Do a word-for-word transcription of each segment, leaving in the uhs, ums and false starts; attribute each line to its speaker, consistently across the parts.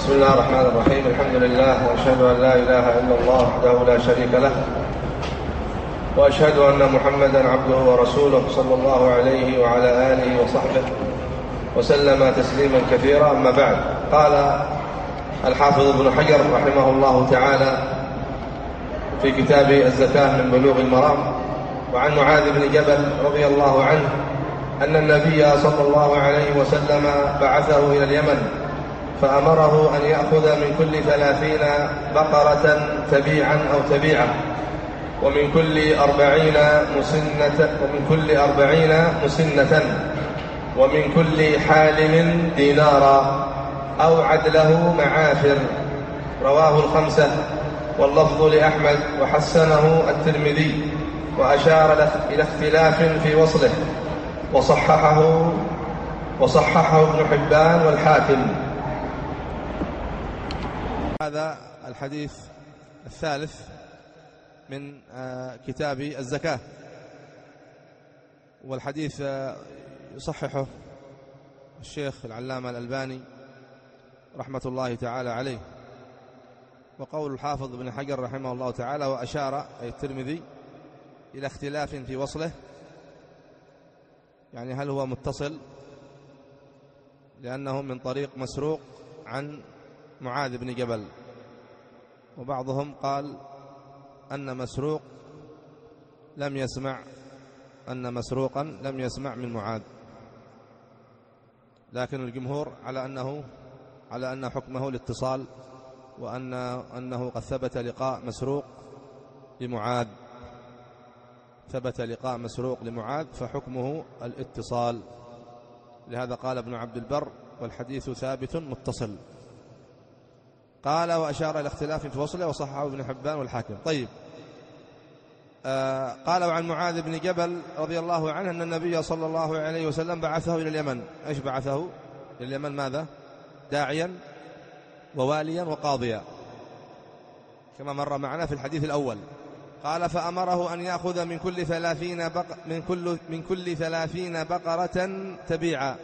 Speaker 1: بسم الله الرحمن الرحيم. الحمد لله، وأشهد أن لا إله إلا الله وحده لا شريك له، وأشهد أن محمدا عبده ورسوله صلى الله عليه وعلى آله وصحبه وسلم تسليما كثيرا. أما بعد، قال الحافظ ابن حجر رحمه الله تعالى في كتاب الزكاة من بلوغ المرام: وعن معاذ بن جبل رضي الله عنه أن النبي صلى الله عليه وسلم بعثه إلى اليمن فأمره أن يأخذ من كل ثلاثين بقرة تبيعا أو تبيعة، ومن كل أربعين مسنة ومن كل أربعين مسنة ومن كل حالم دينارا أو عدله معافر. رواه الخمسة واللفظ لأحمد وحسنه الترمذي، وأشار إلى اختلاف في وصله وصححه وصححه ابن حبان والحاكم.
Speaker 2: هذا الحديث الثالث من كتاب الزكاة، والحديث يصححه الشيخ العلامة الألباني رحمة الله تعالى عليه. وقول الحافظ ابن حجر رحمه الله تعالى: وأشار أي الترمذي إلى اختلاف في وصله، يعني هل هو متصل لأنه من طريق مسروق عن معاذ بن جبل، وبعضهم قال أن مسروق لم يسمع أن مسروقا لم يسمع من معاذ، لكن الجمهور على أنه على أن حكمه الاتصال، وأن أنه قد ثبت لقاء مسروق لمعاذ ثبت لقاء مسروق لمعاذ فحكمه الاتصال. لهذا قال ابن عبد البر: والحديث ثابت متصل. قال: وأشار إلى اختلاف في وصله وصححه ابن حبان والحاكم. طيب، آه قال: وعن معاذ بن جبل رضي الله عنه أن النبي صلى الله عليه وسلم بعثه إلى اليمن. إيش بعثه إلى اليمن؟ ماذا؟ داعيا وواليا وقاضيا، كما مر معنا في الحديث الأول. قال: فأمره أن يأخذ من كل ثلاثين بق من كل من كل ثلاثين بقرة تبيعا.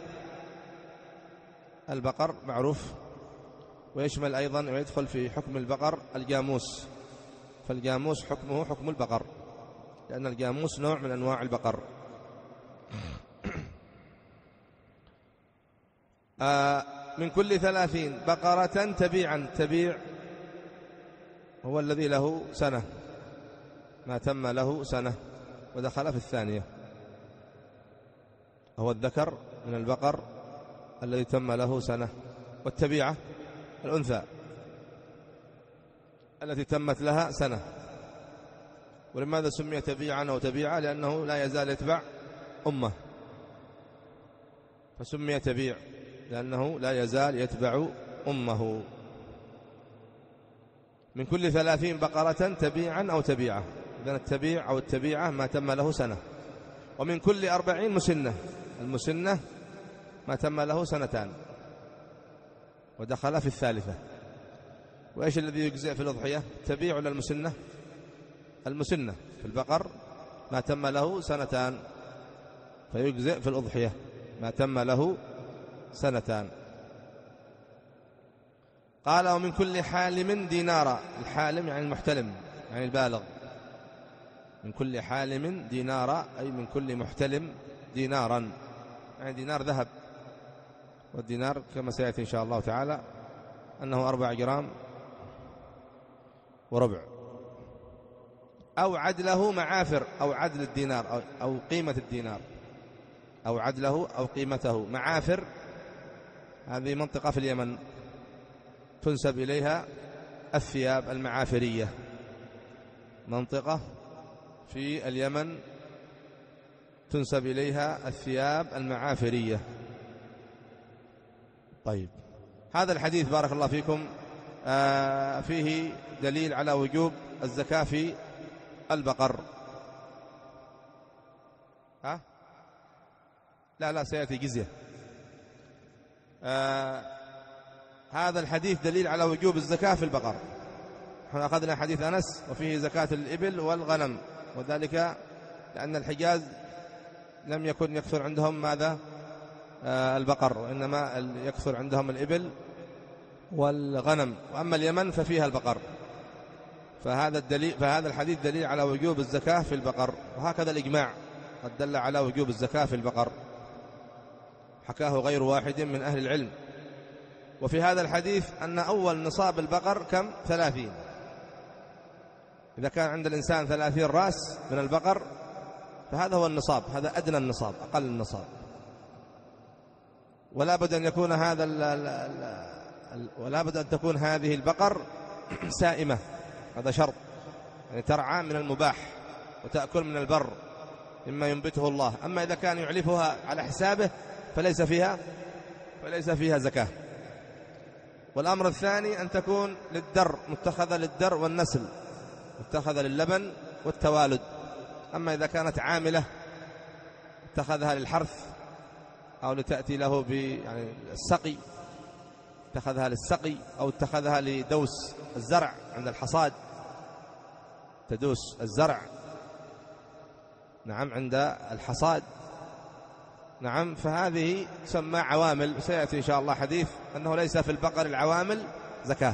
Speaker 2: البقر معروف، ويشمل أيضا ويدخل في حكم البقر الجاموس، فالجاموس حكمه حكم البقر، لأن الجاموس نوع من أنواع البقر. آه من كل ثلاثين بقرة تبيعا. تبيع هو الذي له سنة، ما تم له سنة ودخل في الثانية، هو الذكر من البقر الذي تم له سنة. والتبيعة الأنثى التي تمت لها سنة. ولماذا سمي تبيعا أو تبيعة؟ لأنه لا يزال يتبع أمه، فسمي تبيع لأنه لا يزال يتبع أمه. من كل ثلاثين بقرة تبيعا أو تبيعة. إذن التبيع أو التبيعة ما تم له سنة. ومن كل أربعين مسنة. المسنة ما تم له سنتان ودخل في الثالثة. وإيش الذي يجزئ في الأضحية؟ تبيع ولا المسنة؟ المسنة في البقر ما تم له سنتان فيجزئ في الأضحية ما تم له سنتان. قال: ومن كل حالم دينارا. الحالم يعني المحتلم، يعني البالغ. من كل حالم دينارا أي من كل محتلم دينارا، يعني دينار ذهب، والدينار كما سيأتي إن شاء الله تعالى أنه أربع جرام وربع. أو عدله معافر، أو عدل الدينار أو, أو قيمة الدينار، أو عدله أو قيمته. معافر هذه منطقة في اليمن تنسب إليها الثياب المعافرية، منطقة في اليمن تنسب إليها الثياب المعافرية. طيب، هذا الحديث بارك الله فيكم آه فيه دليل على وجوب الزكاة في البقر. ها؟ لا لا سيأتي جزية. آه هذا الحديث دليل على وجوب الزكاة في البقر. نحن أخذنا حديث أنس وفيه زكاة الإبل والغنم، وذلك لأن الحجاز لم يكن يكثر عندهم ماذا؟ آه البقر، وإنما يكثر عندهم الإبل والغنم، وأما اليمن ففيها البقر. فهذا الدليل فهذا الحديث دليل على وجوب الزكاة في البقر، وهكذا الإجماع قد دل على وجوب الزكاة في البقر، حكاه غير واحد من أهل العلم. وفي هذا الحديث أن أول نصاب البقر كم؟ ثلاثين. إذا كان عند الإنسان ثلاثين رأس من البقر فهذا هو النصاب، هذا أدنى النصاب، أقل النصاب. ولا بد أن يكون هذا ال ال ال ولا بد أن تكون هذه البقر سائمة، هذا شرط، يعني ترعى من المباح وتأكل من البر مما ينبته الله. أما إذا كان يعلفها على حسابه فليس فيها فليس فيها زكاة. والأمر الثاني أن تكون للدر، متخذة للدر والنسل، متخذة للبن والتوالد. أما إذا كانت عاملة اتخذها للحرث أو لتأتي له ب يعني السقي، اتخذها للسقي أو اتخذها لدوس الزرع عند الحصاد، تدوس الزرع نعم عند الحصاد نعم، فهذه تسمى عوامل. سيأتي إن شاء الله حديث أنه ليس في البقر العوامل زكاة.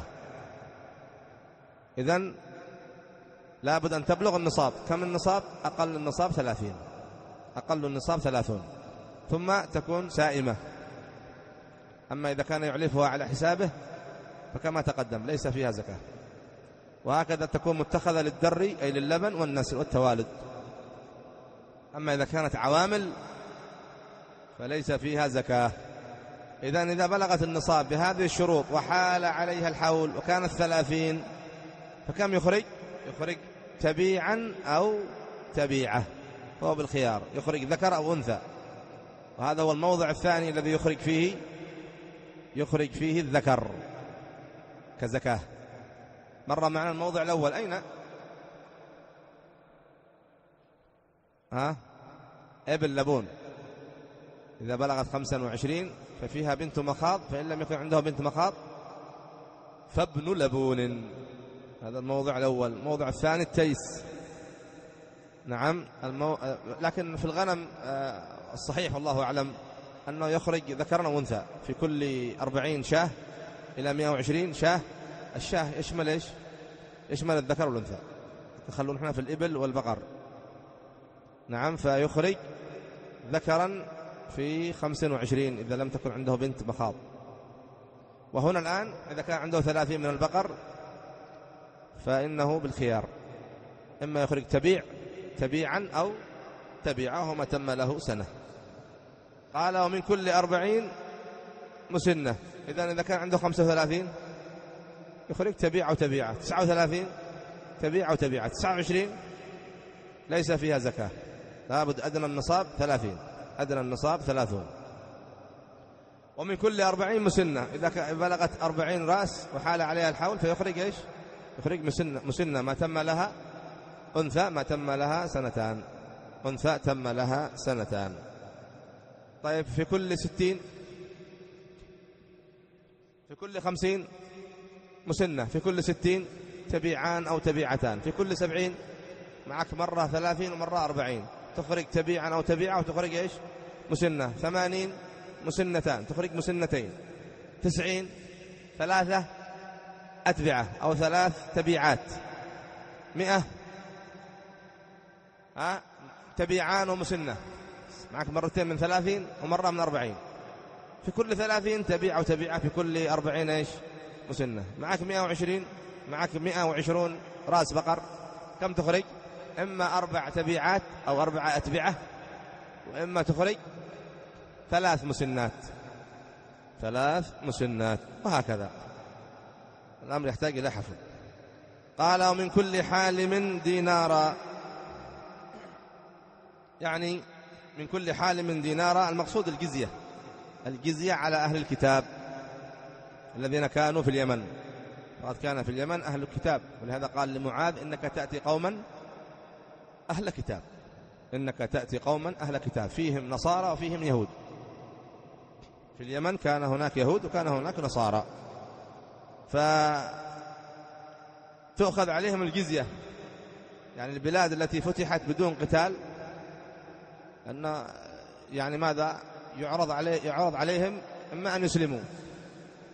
Speaker 2: إذن لا بد أن تبلغ النصاب. كم النصاب؟ أقل النصاب ثلاثين، أقل النصاب ثلاثون، ثم تكون سائمة. أما إذا كان يعلفها على حسابه فكما تقدم ليس فيها زكاة. وهكذا تكون متخذة للدر أي للبن والنسل والتوالد. أما إذا كانت عوامل فليس فيها زكاة. إذن إذا بلغت النصاب بهذه الشروط وحال عليها الحول وكانت ثلاثين فكم يخرج؟ يخرج تبيعا أو تبيعة، هو بالخيار، يخرج ذكر أو أنثى. وهذا هو الموضع الثاني الذي يخرج فيه يخرج فيه الذكر كزكاة. مر معنا الموضع الأول أين؟ ها؟ ابن لبون إذا بلغت خمسا وعشرين ففيها بنت مخاض، فإن لم يكن عنده بنت مخاض فابن لبون. هذا الموضع الأول. الموضع الثاني التيس نعم المو... لكن في الغنم الصحيح والله أعلم أنه يخرج ذكرا وأنثى في كل أربعين شاه إلى مئة وعشرين شاه. الشاه يشمل إيش؟ يشمل الذكر والأنثى. تخلون احنا في الإبل والبقر نعم، فيخرج ذكرا في خمسة وعشرين إذا لم تكن عنده بنت مخاض. وهنا الآن إذا كان عنده ثلاثين من البقر فإنه بالخيار، إما يخرج تبيع تبيعا أو تبيعه ما تم له سنة. قال ومن كل أربعين مسنة. إذن إذا كان عنده خمسة وثلاثين يخرج تبيع أو تبيعة. تسعة وثلاثين تبيع أو تبيعة. تسعة وعشرين ليس فيها زكاة، لابد أدنى النصاب ثلاثين، أدنى النصاب ثلاثون. ومن كل أربعين مسنة. إذا بلغت أربعين رأس وحال عليها الحول فيخرج إيش؟ يخرج مسنة, مسنة ما تم لها أنثى ما تم لها سنتان، أنثى تم لها سنتان. طيب في كل ستين، في كل خمسين مسنة، في كل ستين تبيعان أو تبيعتان، في كل سبعين معك مرة ثلاثين ومرة أربعين تخرج تبيعا أو تبيعة وتخرج إيش؟ مسنة. ثمانين مسنتان تخرج مسنتين. تسعين ثلاثة أتبعة أو ثلاث تبيعات. مئة ها تبيعان ومسنة، معك مرتين من ثلاثين ومرة من أربعين. في كل ثلاثين تبيع وتبيعة، في كل أربعين إيش؟ مسنة. معك مئة وعشرين، معك مئة وعشرون رأس بقر، كم تخرج؟ إما أربع تبيعات أو أربع أتبعة، وإما تخرج ثلاث مسنات، ثلاث مسنات، وهكذا الأمر يحتاج إلى حفظ. قال ومن كل حالم دينارا، يعني من كل حالم دينارا المقصود الجزية، الجزية على أهل الكتاب الذين كانوا في اليمن. وقد كان في اليمن أهل الكتاب، ولهذا قال لمعاذ إنك تأتي قوما أهل كتاب، إنك تأتي قوما أهل كتاب فيهم نصارى وفيهم يهود. في اليمن كان هناك يهود وكان هناك نصارى، فتؤخذ عليهم الجزية. يعني البلاد التي فتحت بدون قتال أن يعني ماذا يعرض عليه يعرض عليهم إما أن يسلموا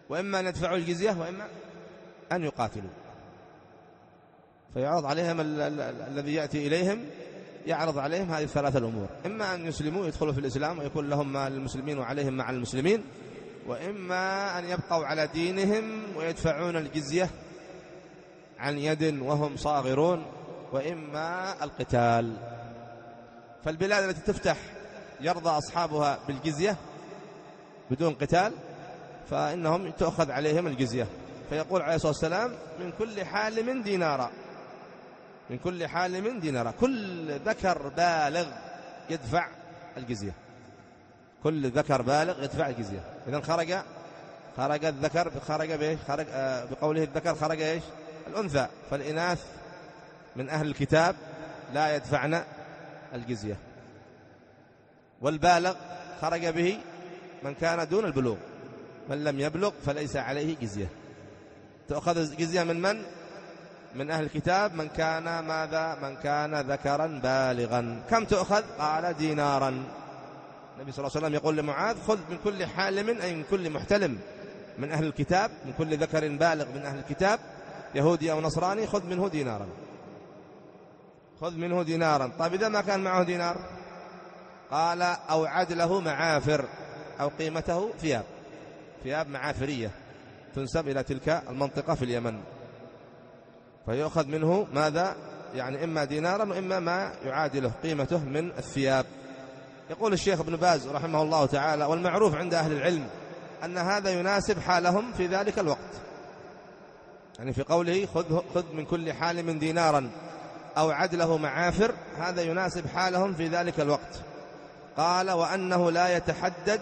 Speaker 2: وإما أن يدفعوا الجزية وإما أن يقاتلوا. فيعرض عليهم ال ال ال الذي يأتي إليهم يعرض عليهم هذه الثلاثة الأمور: إما أن يسلموا يدخلوا في الإسلام ويكون لهم ما للمسلمين وعليهم مع المسلمين، وإما أن يبقوا على دينهم ويدفعون الجزية عن يد وهم صاغرون، وإما القتال. فالبلاد التي تفتح يرضى أصحابها بالجزية بدون قتال فإنهم تأخذ عليهم الجزية. فيقول عليه الصلاة والسلام: من كل حالم دينارا، من كل حالم دينارا، كل ذكر بالغ يدفع الجزية، كل ذكر بالغ يدفع الجزية. إذن خرج خرج الذكر خرج بإيش؟ خرج آه بقوله الذكر خرج إيش؟ الأنثى. فالإناث من أهل الكتاب لا يدفعن الجزية، والبالغ خرج به من كان دون البلوغ، من لم يبلغ فليس عليه جزية. تأخذ الجزية من من؟ من أهل الكتاب، من كان ماذا؟ من كان ذكرا بالغا. كم تأخذ؟ قال: دينارا. النبي صلى الله عليه وسلم يقول لمعاذ: خذ من كل حالم، أي من كل محتلم من أهل الكتاب، من كل ذكر بالغ من أهل الكتاب يهودي أو نصراني، خذ منه دينارا، خذ منه دينارا. طيب إذا ما كان معه دينار؟ قال: أو عدله معافر، أو قيمته ثياب، ثياب معافرية تنسب إلى تلك المنطقة في اليمن، فيأخذ منه ماذا؟ يعني إما دينارا وإما ما يعادله قيمته من الثياب. يقول الشيخ ابن باز رحمه الله تعالى: والمعروف عند أهل العلم أن هذا يناسب حالهم في ذلك الوقت، يعني في قوله خذ, خذ من كل حالم دينارا أو عدله معافر، هذا يناسب حالهم في ذلك الوقت. قال: وأنه لا يتحدد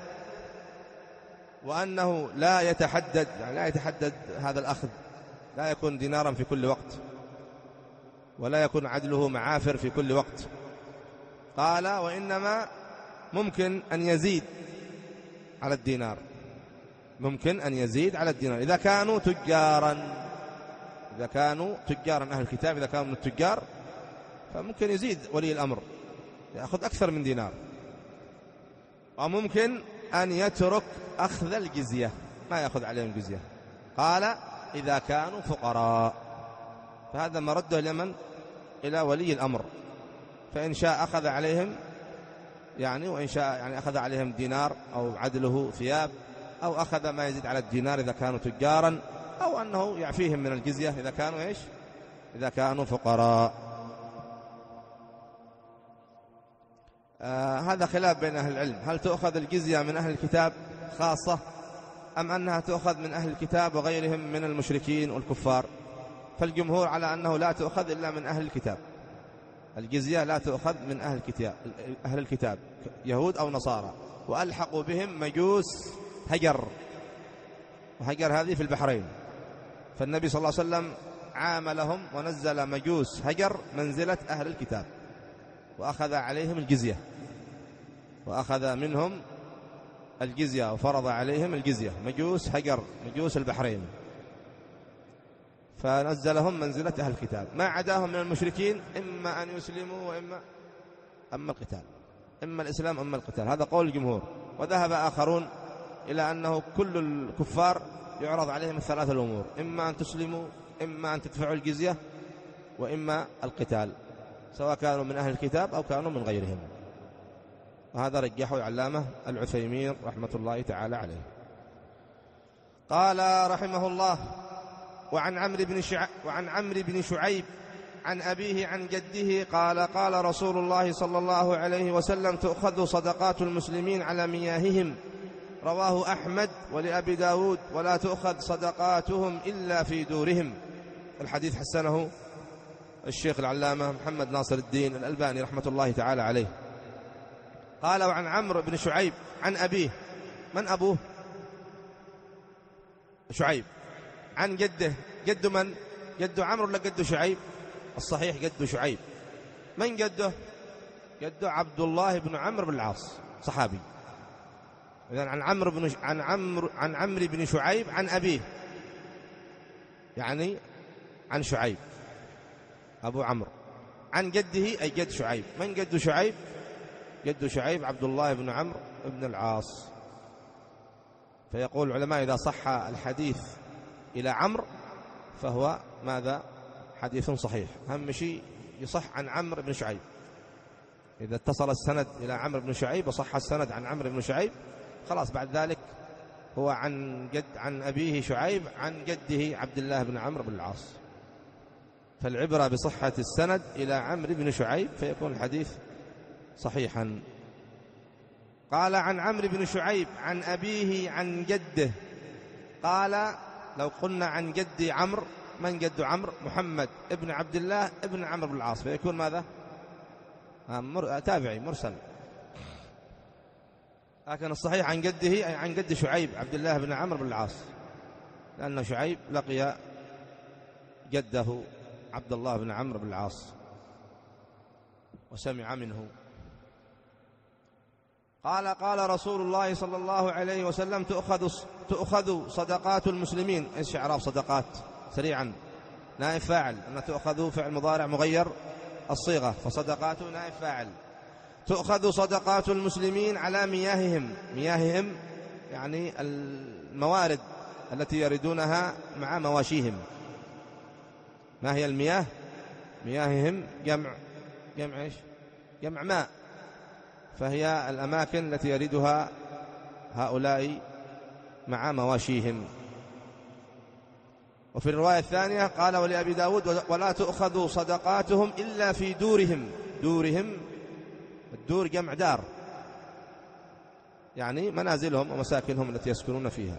Speaker 2: وأنه لا يتحدد يعني لا يتحدد هذا الأخذ، لا يكون دينارا في كل وقت، ولا يكون عدله معافر في كل وقت. قال: وإنما ممكن أن يزيد على الدينار، ممكن أن يزيد على الدينار إذا كانوا تجارا، إذا كانوا تجارا أهل الكتاب، إذا كانوا من التجار فممكن يزيد ولي الأمر يأخذ أكثر من دينار. وممكن أن يترك أخذ الجزية، ما يأخذ عليهم الجزية. قال: إذا كانوا فقراء، فهذا مرده اليمن إلى ولي الأمر، فإن شاء أخذ عليهم يعني، وإن شاء يعني أخذ عليهم دينار أو عدله ثياب، أو أخذ ما يزيد على الدينار إذا كانوا تجارا، أو أنه يعفيهم من الجزية إذا كانوا إيش؟ إذا كانوا فقراء. آه هذا خلاف بين أهل العلم: هل تؤخذ الجزية من أهل الكتاب خاصة، أم أنها تؤخذ من أهل الكتاب وغيرهم من المشركين والكفار؟ فالجمهور على أنه لا تؤخذ إلا من أهل الكتاب، الجزية لا تؤخذ من أهل الكتاب، أهل الكتاب يهود أو نصارى، وألحقوا بهم مجوس هجر، وهجر هذه في البحرين، فالنبي صلى الله عليه وسلم عاملهم ونزل مجوس هجر منزلة أهل الكتاب، وأخذ عليهم الجزية، وأخذ منهم الجزية وفرض عليهم الجزية، مجوس هجر، مجوس البحرين، فنزلهم منزلة أهل الكتاب. ما عداهم من المشركين إما أن يسلموا وإما أما القتال، إما الإسلام أما القتال، هذا قول الجمهور. وذهب آخرون إلى أنه كل الكفار يعرض عليهم الثلاثة الأمور: إما أن تسلموا، إما أن تدفعوا الجزية، وإما القتال، سواء كانوا من أهل الكتاب أو كانوا من غيرهم. وهذا رجحه العلامة العثيمين رحمة الله تعالى عليه. قال رحمه الله: وعن عمرو بن شع... وعن عمرو بن شعيب عن أبيه عن جده قال: قال رسول الله صلى الله عليه وسلم: تؤخذ صدقات المسلمين على مياههم. رواه أحمد ولأبي داود: ولا تؤخذ صدقاتهم إلا في دورهم. الحديث حسنه الشيخ العلامة محمد ناصر الدين الألباني رحمة الله تعالى عليه. قال: وعن عمرو بن شعيب عن أبيه. من أبوه؟ شعيب. عن جده. جد من؟ جد عمرو ولا جد شعيب؟ الصحيح جد شعيب. من جده؟ جده عبد الله بن عمرو بن العاص، صحابي. إذن عن عمرو بن ش... عن عمرو عن عمرو بن شعيب عن أبيه، يعني عن شعيب أبو عمرو، عن جده أي جد شعيب. من جد شعيب؟ جد شعيب عبد الله بن عمرو بن العاص. فيقول العلماء إذا صح الحديث إلى عمرو فهو ماذا؟ حديث صحيح. أهم شيء يصح عن عمرو بن شعيب. إذا اتصل السند إلى عمرو بن شعيب وصح السند عن عمرو بن شعيب خلاص بعد ذلك هو عن جد عن أبيه شعيب عن جده عبد الله بن عمرو بن العاص. فالعبرة بصحة السند إلى عمرو بن شعيب فيكون الحديث صحيحا. قال عن عمرو بن شعيب عن أبيه عن جده. قال لو قلنا عن جد عمرو، من جد عمرو؟ محمد ابن عبد الله ابن عمرو بن العاص، فيكون ماذا؟ مر... تابعي مرسل. لكن الصحيح عن جده أي عن جد شعيب عبد الله بن عمرو بن العاص، لأن شعيب لقي جده عبد الله بن عمرو بن العاص وسمع منه. قال قال رسول الله صلى الله عليه وسلم تؤخذ تؤخذ صدقات المسلمين. ايش اعراب صدقات؟ سريعا. نائب فاعل، أن تؤخذ فعل مضارع مغير الصيغة، فصدقات نائب فاعل. تؤخذ صدقات المسلمين على مياههم. مياههم يعني الموارد التي يردونها مع مواشيهم. ما هي المياه؟ مياههم جمع جمع ايش؟ جمع ماء، فهي الأماكن التي يردها هؤلاء مع مواشيهم. وفي الرواية الثانية قال ولأبي داود ولا تؤخذ صدقاتهم إلا في دورهم. دورهم، الدور جمع دار، يعني منازلهم ومساكنهم التي يسكنون فيها.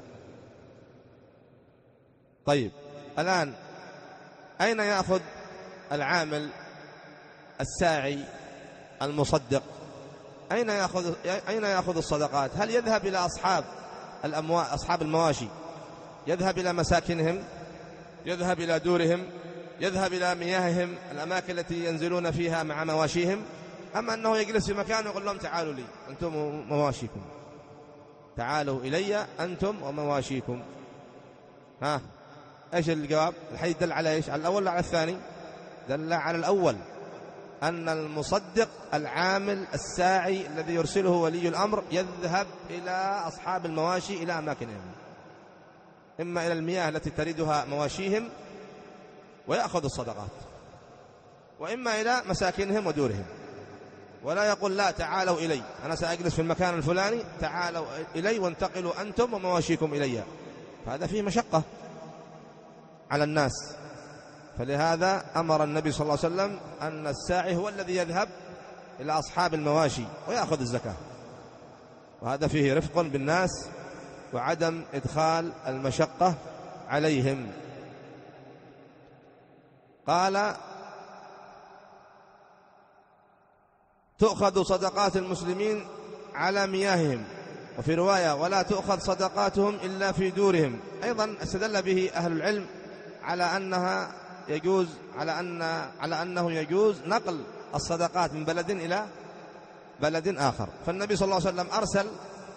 Speaker 2: طيب الآن أين يأخذ العامل الساعي المصدق؟ أين يأخذ أين يأخذ الصدقات؟ هل يذهب إلى أصحاب الأموال أصحاب المواشي، يذهب إلى مساكنهم، يذهب إلى دورهم، يذهب إلى مياههم الأماكن التي ينزلون فيها مع مواشيهم، أما أنه يجلس في مكان ويقول لهم تعالوا لي أنتم ومواشيكم، تعالوا إلي أنتم ومواشيكم؟ ها إيش الجواب؟ الحديث دل على إيش؟ على الأول ولا على الثاني؟ دل على الأول، أن المصدق العامل الساعي الذي يرسله ولي الأمر يذهب إلى أصحاب المواشي إلى أماكنهم، إما إلى المياه التي تردها مواشيهم ويأخذ الصدقات، وإما إلى مساكنهم ودورهم. ولا يقول لا تعالوا إلي، أنا سأجلس في المكان الفلاني، تعالوا إلي وانتقلوا أنتم ومواشيكم إلي، فهذا فيه مشقة على الناس. فلهذا أمر النبي صلى الله عليه وسلم أن الساعي هو الذي يذهب إلى أصحاب المواشي ويأخذ الزكاة، وهذا فيه رفق بالناس وعدم إدخال المشقة عليهم. قال تؤخذ صدقات المسلمين على مياههم، وفي رواية ولا تؤخذ صدقاتهم إلا في دورهم. أيضا استدل به أهل العلم على أنها يجوز على أن على أنه يجوز نقل الصدقات من بلد إلى بلد آخر. فالنبي صلى الله عليه وسلم أرسل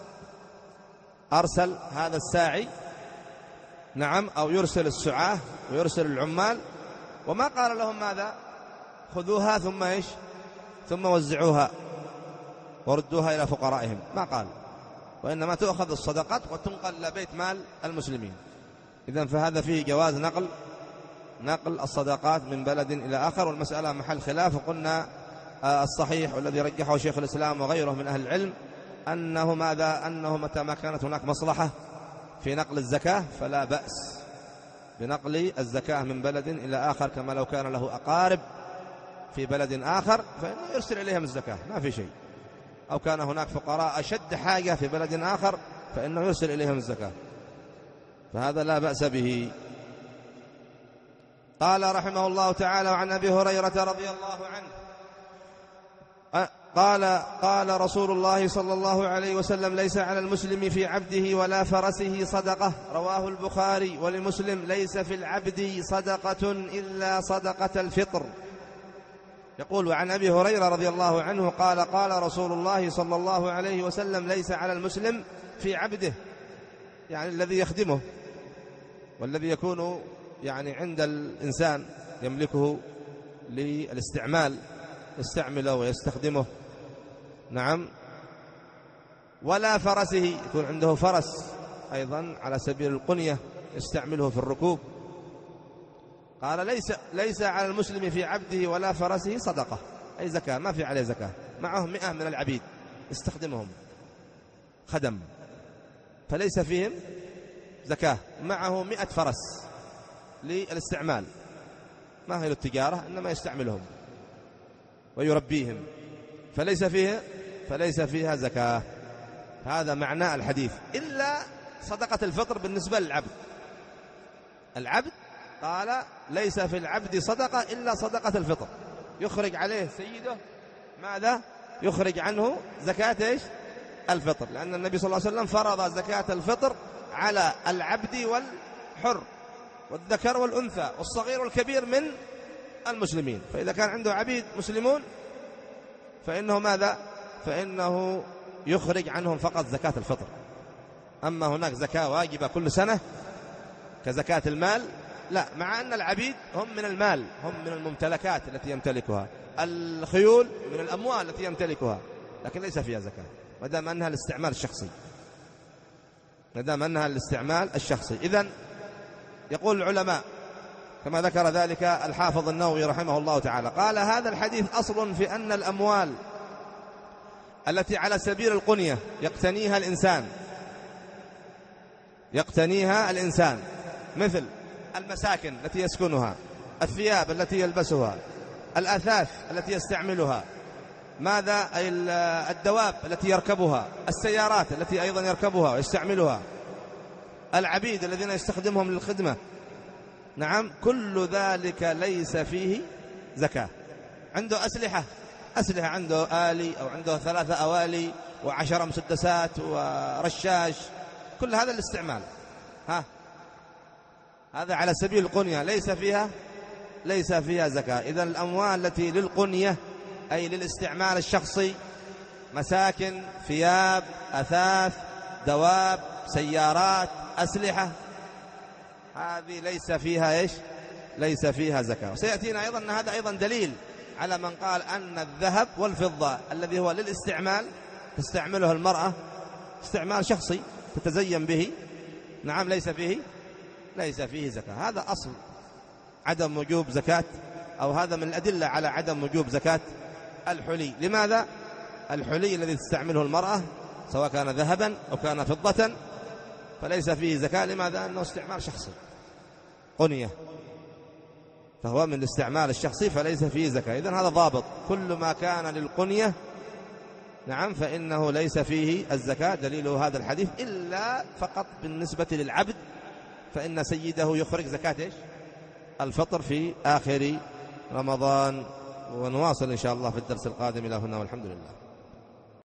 Speaker 2: أرسل هذا الساعي، نعم، أو يرسل السعاة ويرسل العمال، وما قال لهم ماذا؟ خذوها ثم إيش؟ ثم وزعوها وردوها إلى فقرائهم، ما قال، وإنما تؤخذ الصدقات وتنقل إلى بيت مال المسلمين. إذن فهذا فيه جواز نقل نقل الصدقات من بلد إلى آخر، والمسألة محل خلاف. وقلنا الصحيح والذي رجحه شيخ الإسلام وغيره من أهل العلم أنه ماذا؟ أنه متى ما كانت هناك مصلحة في نقل الزكاة فلا بأس بنقل الزكاة من بلد إلى آخر، كما لو كان له أقارب في بلد آخر فإنه يرسل إليهم الزكاة، ما في شيء. أو كان هناك فقراء أشد حاجة في بلد آخر فإنه يرسل إليهم الزكاة، فهذا لا بأس به. قال رحمه الله تعالى وعن أبي هريرة رضي الله عنه قال قال رسول الله صلى الله عليه وسلم ليس على المسلم في عبده ولا فرسه صدقة. رواه البخاري. ولمسلم ليس في العبد صدقة إلا صدقة الفطر. يقول وعن أبي هريرة رضي الله عنه قال قال رسول الله صلى الله عليه وسلم ليس على المسلم في عبده، يعني الذي يخدمه والذي يكون يعني عند الإنسان يملكه للاستعمال، يستعمله ويستخدمه، نعم، ولا فرسه، يكون عنده فرس أيضا على سبيل القنية، يستعمله في الركوب. قال ليس, ليس على المسلم في عبده ولا فرسه صدقة، أي زكاة، ما في عليه زكاة. معه مئة من العبيد يستخدمهم خدم، فليس فيهم زكاة. معه مئة فرس للاستعمال، ما هي للتجارة، إنما يستعملهم ويربيهم، فليس فيها فليس فيها زكاة. هذا معنى الحديث. إلا صدقة الفطر بالنسبة للعبد. العبد قال ليس في العبد صدقة إلا صدقة الفطر، يخرج عليه سيده ماذا؟ يخرج عنه زكاة إيش؟ الفطر، لأن النبي صلى الله عليه وسلم فرض زكاة الفطر على العبد والحر والذكر والأنثى والصغير والكبير من المسلمين. فإذا كان عنده عبيد مسلمون فإنه ماذا؟ فإنه يخرج عنهم فقط زكاة الفطر. أما هناك زكاة واجبة كل سنة كزكاة المال لا، مع أن العبيد هم من المال، هم من الممتلكات التي يمتلكها، الخيول من الأموال التي يمتلكها، لكن ليس فيها زكاة ما دام أنها الاستعمال الشخصي، ما دام أنها الاستعمال الشخصي. إذن يقول العلماء كما ذكر ذلك الحافظ النووي رحمه الله تعالى، قال هذا الحديث أصل في أن الأموال التي على سبيل القنية يقتنيها الإنسان يقتنيها الإنسان مثل المساكن التي يسكنها، الثياب التي يلبسها، الأثاث التي يستعملها، ماذا أي الدواب التي يركبها، السيارات التي أيضا يركبها ويستعملها، العبيد الذين يستخدمهم للخدمة، نعم، كل ذلك ليس فيه زكاة. عنده أسلحة أسلحة عنده آلي أو عنده ثلاثة أوالي وعشر مسدسات ورشاش، كل هذا الاستعمال، ها هذا على سبيل القنية ليس فيها ليس فيها زكاة. إذن الأموال التي للقنية أي للاستعمال الشخصي، مساكن، ثياب، أثاث، دواب، سيارات، أسلحة، هذه ليس فيها إيش؟ ليس فيها زكاة. وسيأتينا أيضا أن هذا أيضا دليل على من قال أن الذهب والفضة الذي هو للاستعمال تستعمله المرأة استعمال شخصي تتزين به، نعم، ليس فيه ليس فيه زكاة. هذا أصل عدم وجوب زكاة، أو هذا من الأدلة على عدم وجوب زكاة الحلي. لماذا؟ الحلي الذي تستعمله المرأة سواء كان ذهبا أو كان فضة فليس فيه زكاة. لماذا؟ أنه استعمال شخصي قنية، فهو من الاستعمال الشخصي فليس فيه زكاة. إذن هذا ضابط، كل ما كان للقنية نعم فإنه ليس فيه الزكاة. دليله هذا الحديث، إلا فقط بالنسبة للعبد فإن سيده يخرج زكاة إيش؟ الفطر في آخر رمضان. ونواصل إن شاء الله في الدرس القادم. إلى هنا والحمد لله.